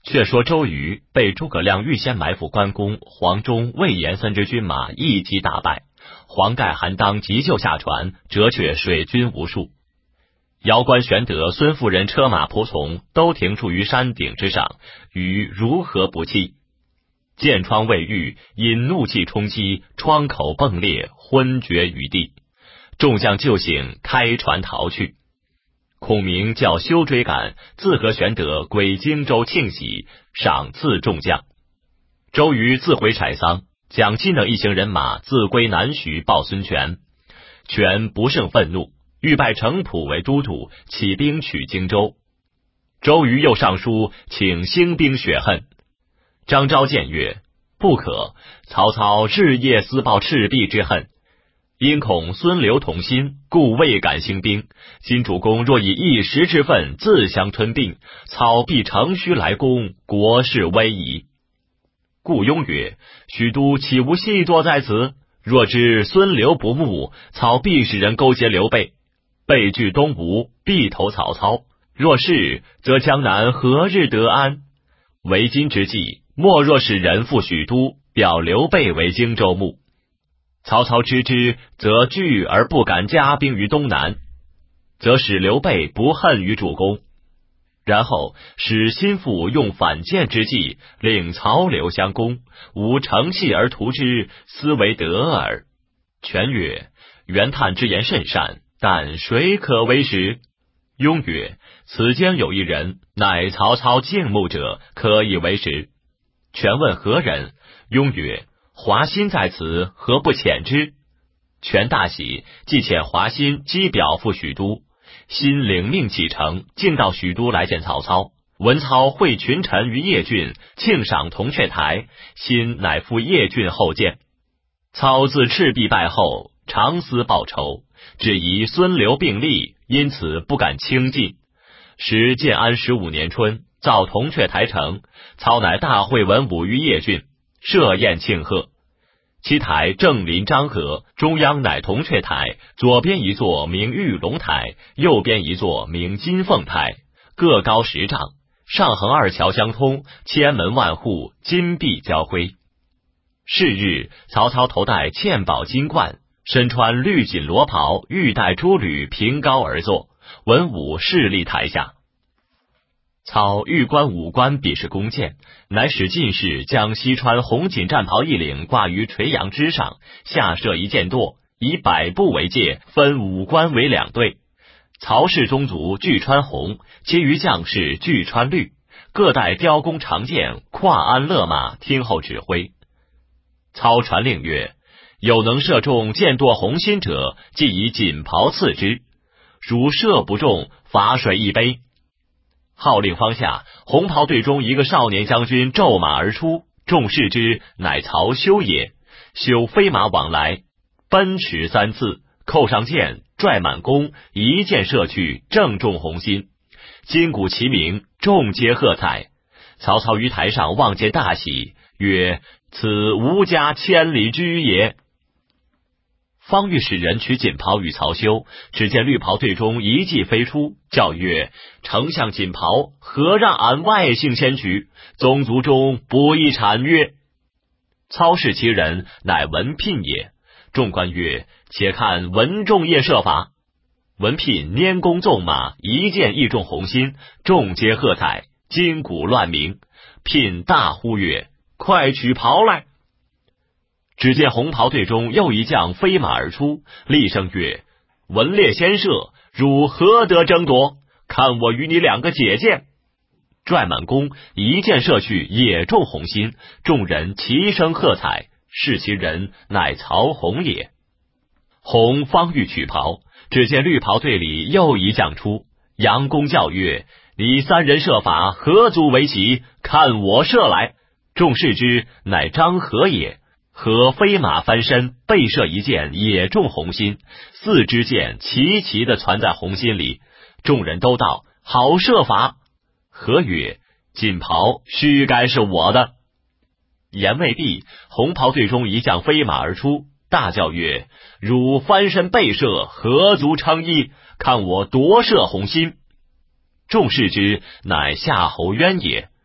却说周瑜被诸葛亮预先埋伏关公、黄忠、魏延三支军马一击大败，黄盖、韩当急救下船，折却水军无数。遥观玄德、孙夫人车马仆从都停驻于山顶之上，瑜如何不气？箭疮未愈，引怒气冲击，窗口迸裂，昏厥于地。众将救醒，开船逃去。孔明叫休追赶，自和玄德归荆州庆喜，赏赐众将。周瑜自回柴桑，蒋钦等一行人马自归南徐报孙权。权不胜愤怒，欲拜程普为都督，起兵取荆州。周瑜又上书请兴兵雪恨。张昭谏曰：不可，曹操日夜思报赤壁之恨，因恐孙刘同心，故未敢兴兵。今主公若以一时之愤自相吞并，操必乘虚来攻，国势危矣。顾雍曰：许都岂无细作在此？若知孙刘不睦，操必使人勾结刘备，备据东吴，必投曹操。若是，则江南何日得安？为今之计，莫若使人赴许都，表刘备为荆州牧。曹操知之，则惧而不敢加兵于东南，则使刘备不恨于主公。然后使心腹用反间之计，令曹刘相攻，吾乘隙而图之，斯为得耳。权曰：袁谭之言甚善，但谁可为实？雍曰：此间有一人，乃曹操敬慕者，可以为实。权问何人？雍曰：华歆在此，何不遣之？权大喜，即遣华歆击表赴许都。歆领命启程，径到许都来见曹操。文操会群臣于邺郡，庆赏铜雀台，歆乃赴邺郡后见。操自赤壁败后，常思报仇，只疑孙刘并立，因此不敢轻进。时建安15年春，造铜雀台城，操乃大会文武于邺郡，设宴庆贺。其台正临漳河，中央乃铜雀台，左边一座名玉龙台，右边一座名金凤台，各高10丈，上横2桥相通，千门万户，金碧交辉。是日，曹操头戴嵌宝金冠，身穿绿锦罗袍，玉带珠履，凭高而坐，文武侍立台下。操欲观武官比试弓箭，乃使进士将西川红锦战袍一领挂于垂杨之上，下设一箭垛，以100步为界，分武官为2队。曹氏宗族俱穿红，其余将士俱穿绿，各带雕弓长箭，跨鞍勒马，听候指挥。操传令曰：有能射中箭垛红心者，即以锦袍赐之，如射不中，罚水1杯。号令方下，红袍队中一个少年将军骤马而出，众视之，乃曹休也。休飞马往来，奔驰3次，扣上箭，拽满弓，一箭射去，正中红心。金鼓齐鸣，众皆喝彩。曹操于台上望见大喜，曰：此吾家千里驹也。方欲使人取锦袍与曹休，只见绿袍队中一骑飞出，叫曰：丞相锦袍，何让俺外姓先取？宗族中不亦谄曰。操视其人，乃文聘也。众官曰：且看文仲夜射法。文聘拈弓纵马，一箭亦中红心，众皆喝彩，金鼓乱鸣。聘大呼曰：快取袍来！只见红袍队中又一将飞马而出，厉声曰：文烈先射，汝何得争夺？看我与你2个解剑！拽满弓，一箭射去，也中红心，众人齐声喝彩，是其人乃曹洪也。洪方欲取袍，只见绿袍队里又一将出，扬弓叫曰：你3人射法，何足为奇？看我射来！众视之，乃张合也。合飞马翻身，背射一箭，也中红心，4支箭齐齐地攒在红心里。众人都道：好射法！合曰：锦袍须该是我的。言未毕，红袍队中一将飞马而出，大叫曰：汝翻身背射，何足称意？看我夺射红心！众视之，乃夏侯渊也。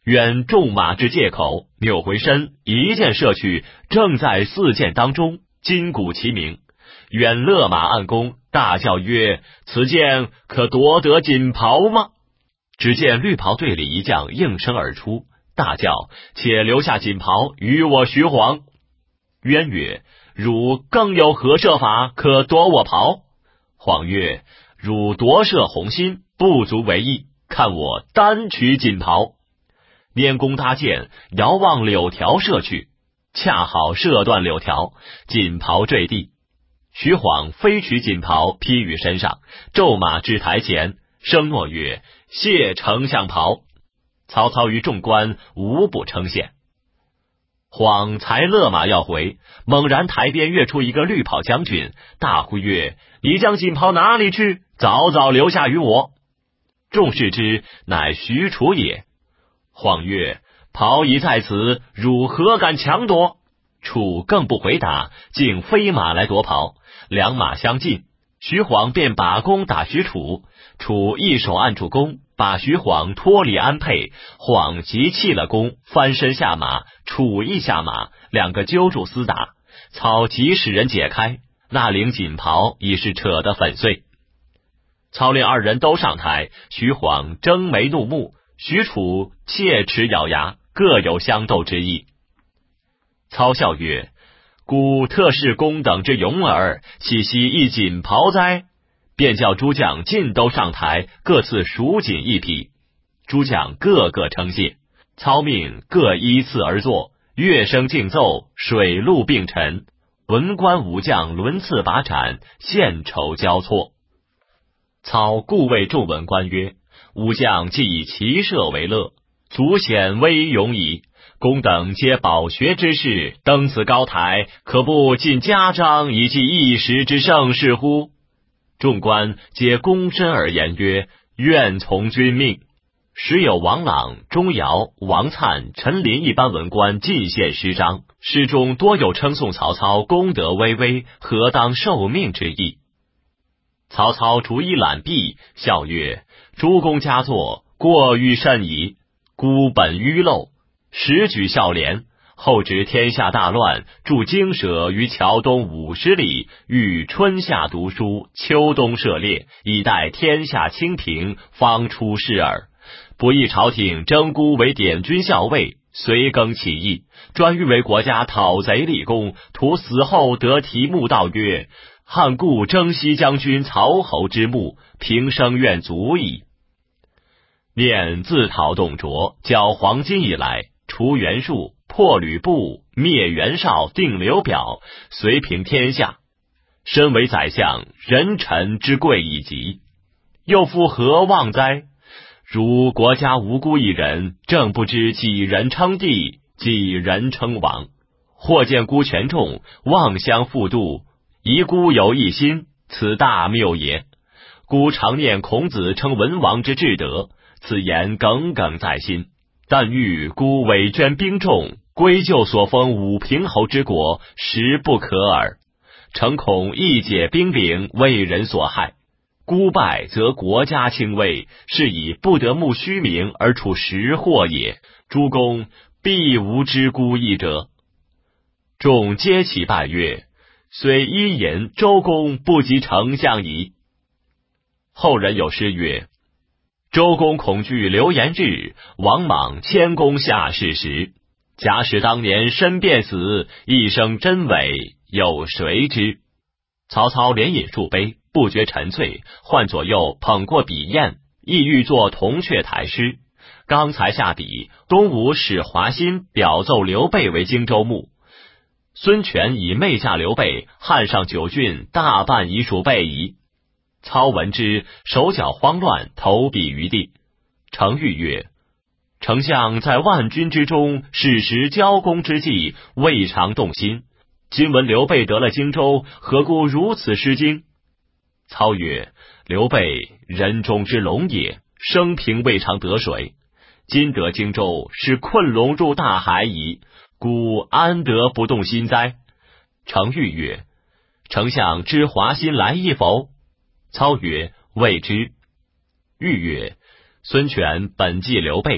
愿纵马至界口，扭回身，一箭射去，正在4箭当中，金鼓齐鸣。愿勒马按弓，大叫曰：此箭可夺得锦袍吗？只见绿袍队里一将应声而出，大叫：且留下锦袍与我徐晃。渊曰：汝更有何射法可夺我袍？晃曰：汝夺射红心，不足为意，看我单取锦袍。拈弓搭箭，遥望柳条射去，恰好射断柳条，锦袍坠地。徐晃飞取锦袍披于身上，骤马至台前，声诺曰：谢丞相袍。曹操与众官无不称羡。晃才勒马要回，猛然台边跃出一个绿袍将军，大呼曰：你将锦袍哪里去？早早留下于我。众视之，乃许褚也。晃曰：袍已在此，汝何敢强夺？楚更不回答，竟飞马来夺袍。两马相近，徐晃便把弓打许褚，楚一手按住弓，把徐晃脱离鞍辔，晃即弃了弓，翻身下马，楚亦下马，两个揪住厮打。操即使人解开，那领锦袍已是扯得粉碎。操令二人都上台，徐晃睁眉怒目，许褚切齿咬牙，各有相斗之意。操笑曰：孤特是公等之勇耳，岂惜一锦袍哉？便叫诸将尽都上台，各赐蜀锦一匹。诸将个个称谢。操命各依次而坐，乐声竞奏，水陆并陈，文官武将轮次把盏，献酬交错。操故谓众文官曰：武将既以骑射为乐，足显威勇矣。公等皆饱学之士，登此高台，可不尽家章以记一时之盛事乎？众官皆躬身而言曰：愿从君命。时有王朗、钟繇、王粲、陈琳一般文官进献诗章，诗中多有称颂曹操功德巍巍，何当受命之意。曹操逐一览毕，笑曰：诸公佳作，过誉甚矣。孤本愚陋，时举孝廉，后值天下大乱，驻京舍于桥东50里，欲春夏读书，秋冬射猎，以待天下清平，方出世耳。不意朝廷征孤为典军校尉，随更起义，专欲为国家讨贼立功，图死后得题墓道曰：汉故征西将军曹侯之墓，平生愿足矣。念自讨董卓，缴黄巾以来，除袁术，破吕布，灭袁绍，定刘表，遂平天下。身为宰相，人臣之贵已极，又复何望哉？如国家无辜一人，正不知几人称帝，几人称王。或见孤权重，妄相复度，疑孤有一心，此大谬也。孤常念孔子称文王之至德，此言耿耿在心。但欲孤委捐兵众，归就所封武平侯之国，实不可耳。诚恐一解兵柄，为人所害。孤败则国家轻微，是以不得慕虚名而处实祸也。诸公必无知孤意者。众皆起拜曰：虽伊尹、周公不及丞相矣。后人有诗曰：周公恐惧流言日，王莽谦恭下士时。假使当年身便死，一生真伪，有谁知？曹操连饮数杯，不觉沉醉，唤左右捧过笔砚，意欲作铜雀台诗。刚才下笔，东吴使华歆表奏刘备为荆州牧。孙权以媚嫁刘备，汉上9郡大半已属备矣。操闻之，手脚慌乱，投笔于地。程昱曰：丞相在万军之中，矢石交攻之际，未尝动心。今闻刘备得了荆州，何故如此失惊？操曰：刘备人中之龙也，生平未尝得水。今得荆州，是困龙入大海矣，故安得不动心哉？程昱曰：丞相知华歆来意否？操曰：未知。昱曰：孙权本忌刘备，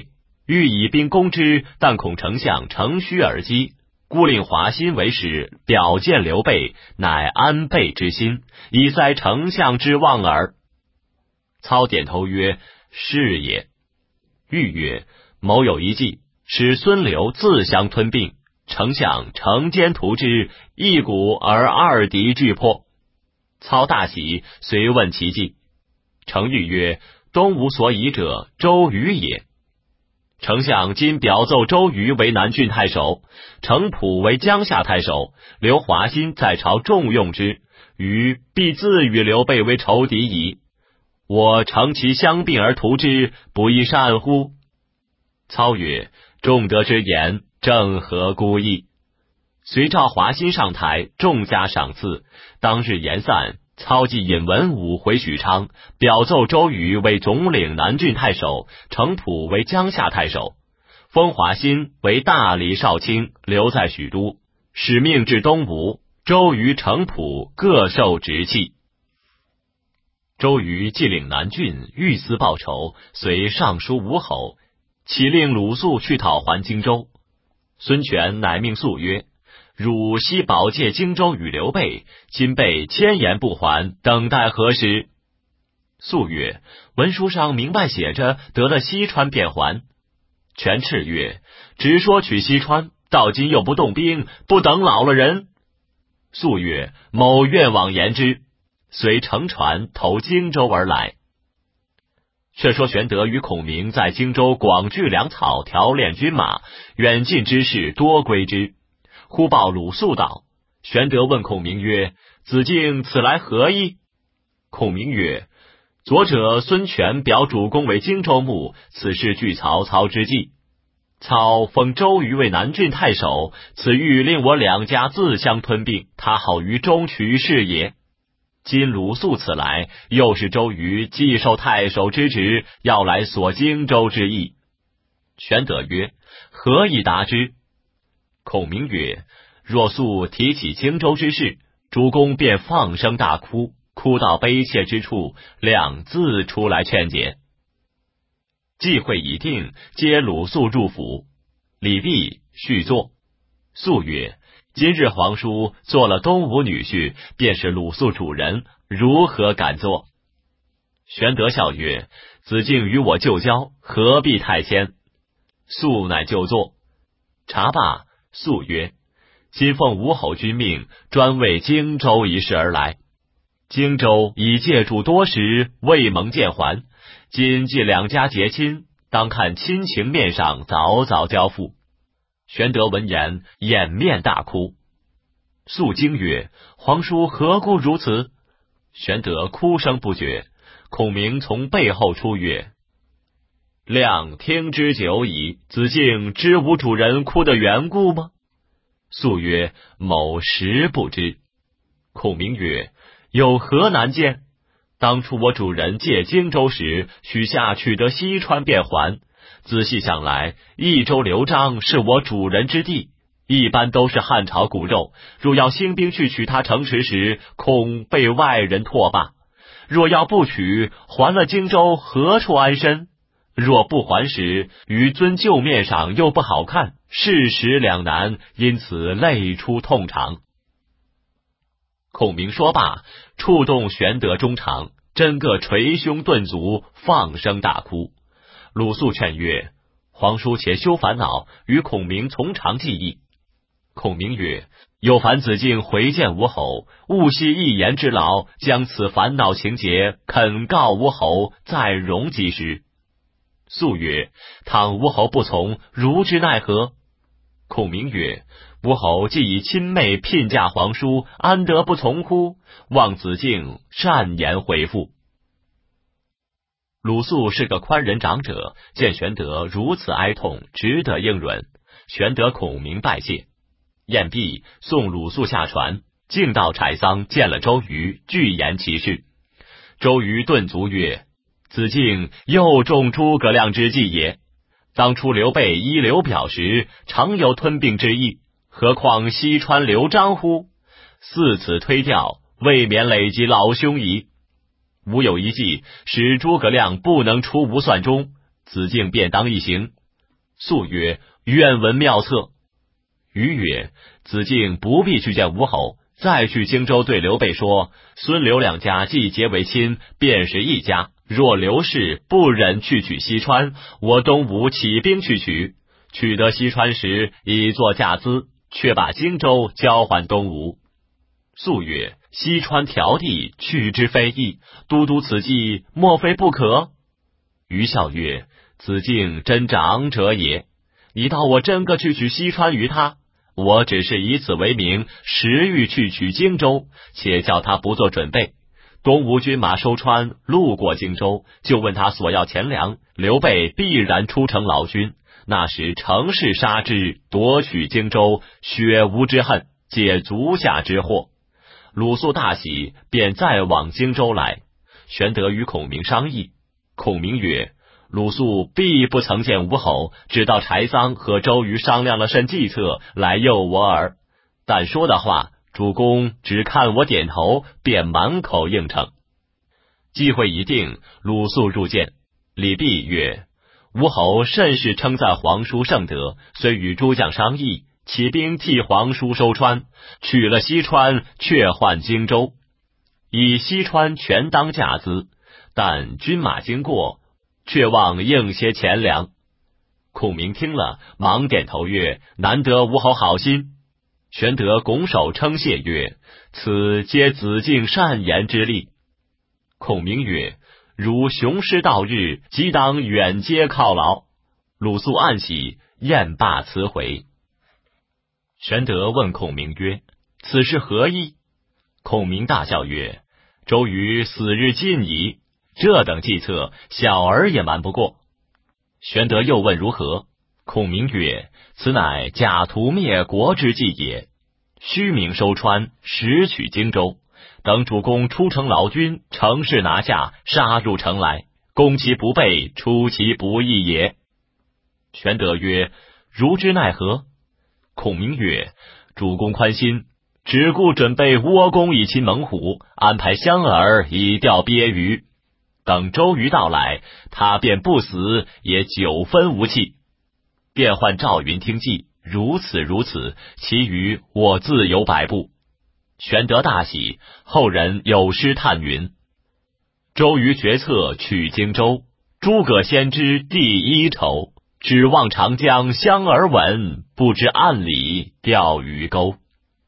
欲以兵攻之，但恐丞相乘虚而击，故令华歆为使，表见刘备，乃安备之心，以塞丞相之望耳。操点头曰：是也。欲曰：某有一计，使孙刘自相吞并，丞相乘间图之，一鼓而二敌俱破。操大喜，遂问其计。程昱曰：东吴所以者，周瑜也。丞相今表奏周瑜为南郡太守，程普为江夏太守，留华歆在朝重用之，瑜必自与刘备为仇敌矣。我乘其相并而图之，不亦善乎？操曰：仲德之言，正合孤意。遂召华歆上台，重加赏赐。当日言散，操即引文武回许昌，表奏周瑜为总领南郡太守，程普为江夏太守，封华歆为大理少卿，留在许都，使命至东吴。周瑜、程普各受职期。周瑜既领南郡，欲思报仇，遂上书吴侯，启令鲁肃去讨还荆州。孙权乃命肃曰：汝昔保借荆州与刘备，今被千言不还，等待何时？肃曰：文书上明白写着，得了西川便还。权叱曰：只说取西川，到今又不动兵，不等老了人。肃曰：某愿往言之。遂乘船投荆州而来。却说玄德与孔明在荆州广聚粮草，调练军马，远近之事多归之。忽报鲁肃到，玄德问孔明曰：子敬此来何意？孔明曰：左者孙权表主公为荆州牧，此事据曹操之计。操封周瑜为南郡太守，此欲令我两家自相吞并，他好于中取士也。今鲁肃此来，又是周瑜既受太守之职，要来索荆州之意。玄德曰：何以答之？孔明曰：若肃提起荆州之事，主公便放声大哭，哭到悲切之处，谅自出来劝解。计会已定，接鲁肃入府。礼毕，叙坐。肃曰：今日皇叔做了东吴女婿，便是鲁肃主人，如何敢做？玄德笑曰：子敬与我旧交，何必太谦？肃乃就坐。茶罢，肃曰：今奉吴侯君命，专为荆州一事而来。荆州已借主多时，未蒙见还，今既两家结亲，当看亲情面上早早交付。玄德闻言，掩面大哭。肃惊曰：皇叔何故如此？玄德哭声不绝。孔明从背后出曰：谅听之久矣，子敬知吾主人哭的缘故吗？肃曰：某实不知。孔明曰：有何难见？当初我主人借荆州时，许下取得西川便还。仔细想来，益州刘璋是我主人之地，一般都是汉朝骨肉，若要兴兵去取他城池时，恐被外人唾罢。若要不取，还了荆州，何处安身？若不还时，于尊旧面上又不好看，事实两难，因此泪出痛肠。孔明说罢，触动玄德衷肠，真个捶胸顿足，放声大哭。鲁肃劝曰：皇叔且休烦恼，与孔明从长计议。孔明曰：有烦子敬回见吴侯，勿惜一言之劳，将此烦恼情节肯告吴侯，再容及时。肃曰：倘吴侯不从，如之奈何？孔明曰：吴侯既以亲妹聘嫁皇叔，安得不从乎？望子敬善言回复。鲁肃是个宽仁长者，见玄德如此哀痛，只得应允。玄德、孔明拜谢。宴毕，送鲁肃下船，径到柴桑，见了周瑜，具言其事。周瑜顿足曰：子敬又中诸葛亮之计也。当初刘备依刘表时，常有吞并之意，何况西川刘璋乎？似此推调，未免累及老兄矣。吾有一计，使诸葛亮不能出吴算中，子敬便当一行。 肃曰：愿闻妙策。余曰：子敬不必去见吴侯，再去荆州对刘备说，孙刘两家既结为亲，便是一家，若刘氏不忍去取西川，我东吴起兵去取，取得西川时以作价资，却把荆州交还东吴。肃曰：西川条地，去之非易，都督此计，莫非不可？余笑曰：子敬真长者也，你道我真个去取西川于他，我只是以此为名，实欲去取荆州，且叫他不做准备。东吴军马收川，路过荆州，就问他索要钱粮，刘备必然出城劳军，那时乘势杀之，夺取荆州，雪吴之恨，解足下之祸。鲁肃大喜，便再往荆州来。玄德与孔明商议，孔明曰：鲁肃必不曾见吴侯，只道柴桑和周瑜商量了甚计策，来诱我耳。但说的话，主公只看我点头，便满口应承。计会一定，鲁肃入见。李泌曰：吴侯甚是称赞皇叔圣德，虽与诸将商议，起兵替皇叔收川，取了西川，却换荆州，以西川全当价资，但军马经过，却望应些钱粮。孔明听了，忙点头曰：难得吴侯好心。玄德拱手称谢曰：此皆子敬善言之力。孔明曰：如雄师到日，即当远接犒劳。鲁肃暗喜，宴罢辞回。玄德问孔明曰：此事何意？孔明大笑曰：周瑜死日近矣，这等计策，小儿也瞒不过。玄德又问如何？孔明曰：此乃假图灭国之计也，虚名收川，实取荆州，等主公出城劳军，乘势拿下，杀入城来，攻其不备，出其不意也。玄德曰：如之奈何？孔明曰：主公宽心，只顾准备倭弓以擒猛虎，安排香饵以钓鳖鱼，等周瑜到来，他便不死，也9分无气。便唤赵云听计，如此，其余我自有摆布。玄德大喜，后人有诗叹云：周瑜决策取荆州，诸葛先知第一筹，指望长江香饵稳，不知暗里钓鱼钩。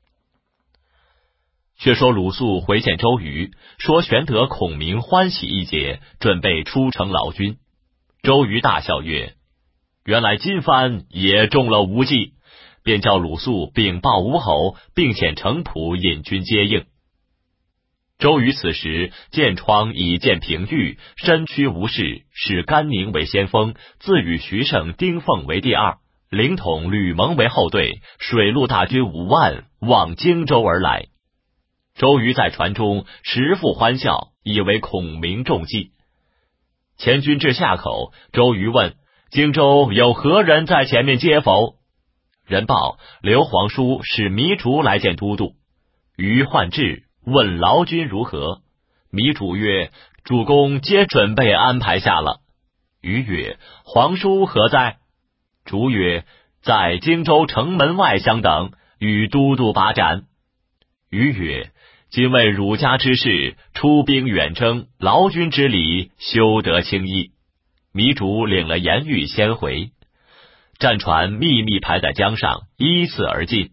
却说鲁肃回见周瑜，说玄德孔明欢喜一节，准备出城劳军。周瑜大笑曰：原来今番也中了无计，便叫鲁肃禀报吴侯，并遣程普引军接应。周瑜此时箭疮已见平愈，身躯无事，使甘宁为先锋，自与徐盛、丁奉为第二，凌统、吕蒙为后队，水陆大军5万往荆州而来。周瑜在船中时复欢笑，以为孔明中计。前军至下口，周瑜问：荆州有何人在前面接否？人报刘皇叔使糜竺来见都督。瑜唤至，问劳军如何。糜竺曰：主公皆准备安排下了。瑜曰：皇叔何在？竺曰：在荆州城门外相等，与都督把盏。瑜曰：今为儒家之事，出兵远征，劳军之礼，休得轻易。糜竺领了言语先回。战船密密排在江上，依次而进。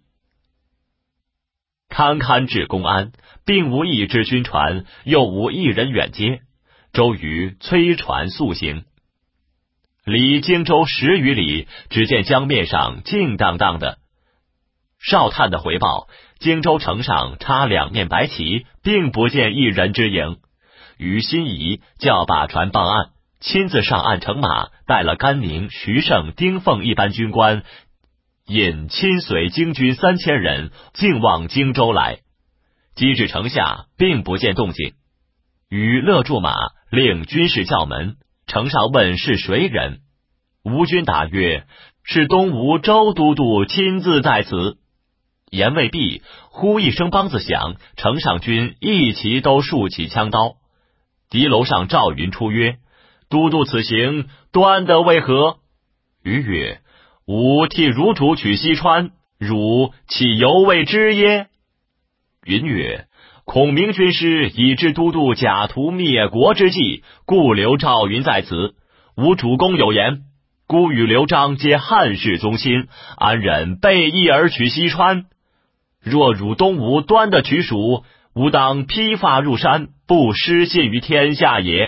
堪堪至公安，并无一支军船，又无一人远接。周瑜催船速行。离荆州10余里，只见江面上静荡荡的。哨探的回报，荆州城上插2面白旗，并不见一人之影。于心疑，叫把船傍岸，亲自上岸乘马，带了甘宁、徐盛、丁奉一班军官，引亲随京军3000人，径往荆州来。击至城下，并不见动静。于勒住马，令军士叫门，城上问是谁人。吴军答曰：是东吴周都督亲自在此。言未毕，忽一声梆子响，城上军一齐都竖起枪刀。敌楼上赵云出曰：都督此行端得为何？ 余曰：吾替汝主取西川，汝岂犹未知耶？云曰：孔明军师已知都督假图灭国之计，故留赵云在此。吾主公有言，孤与刘璋皆汉室宗亲，安忍背义而取西川？若汝东吴端的取蜀，吾当披发入山，不失信于天下也。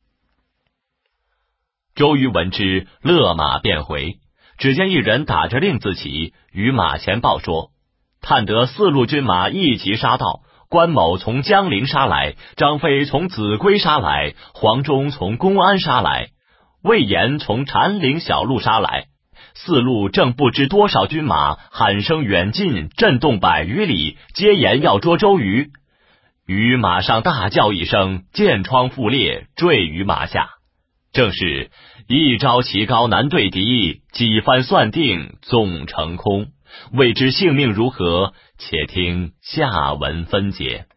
周瑜闻之，勒马便回。只见一人打着令自起，于马前报说，探得4路军马一齐杀到，关某从江陵杀来，张飞从秭归杀来，黄忠从公安杀来，魏延从禅陵小路杀来。4路正不知多少军马，喊声远近，震动100余里，皆言要捉周瑜。于马上大叫一声，箭疮复裂，坠于马下。正是一朝棋高难对敌，几番算定总成空。未知性命如何，且听下文分解。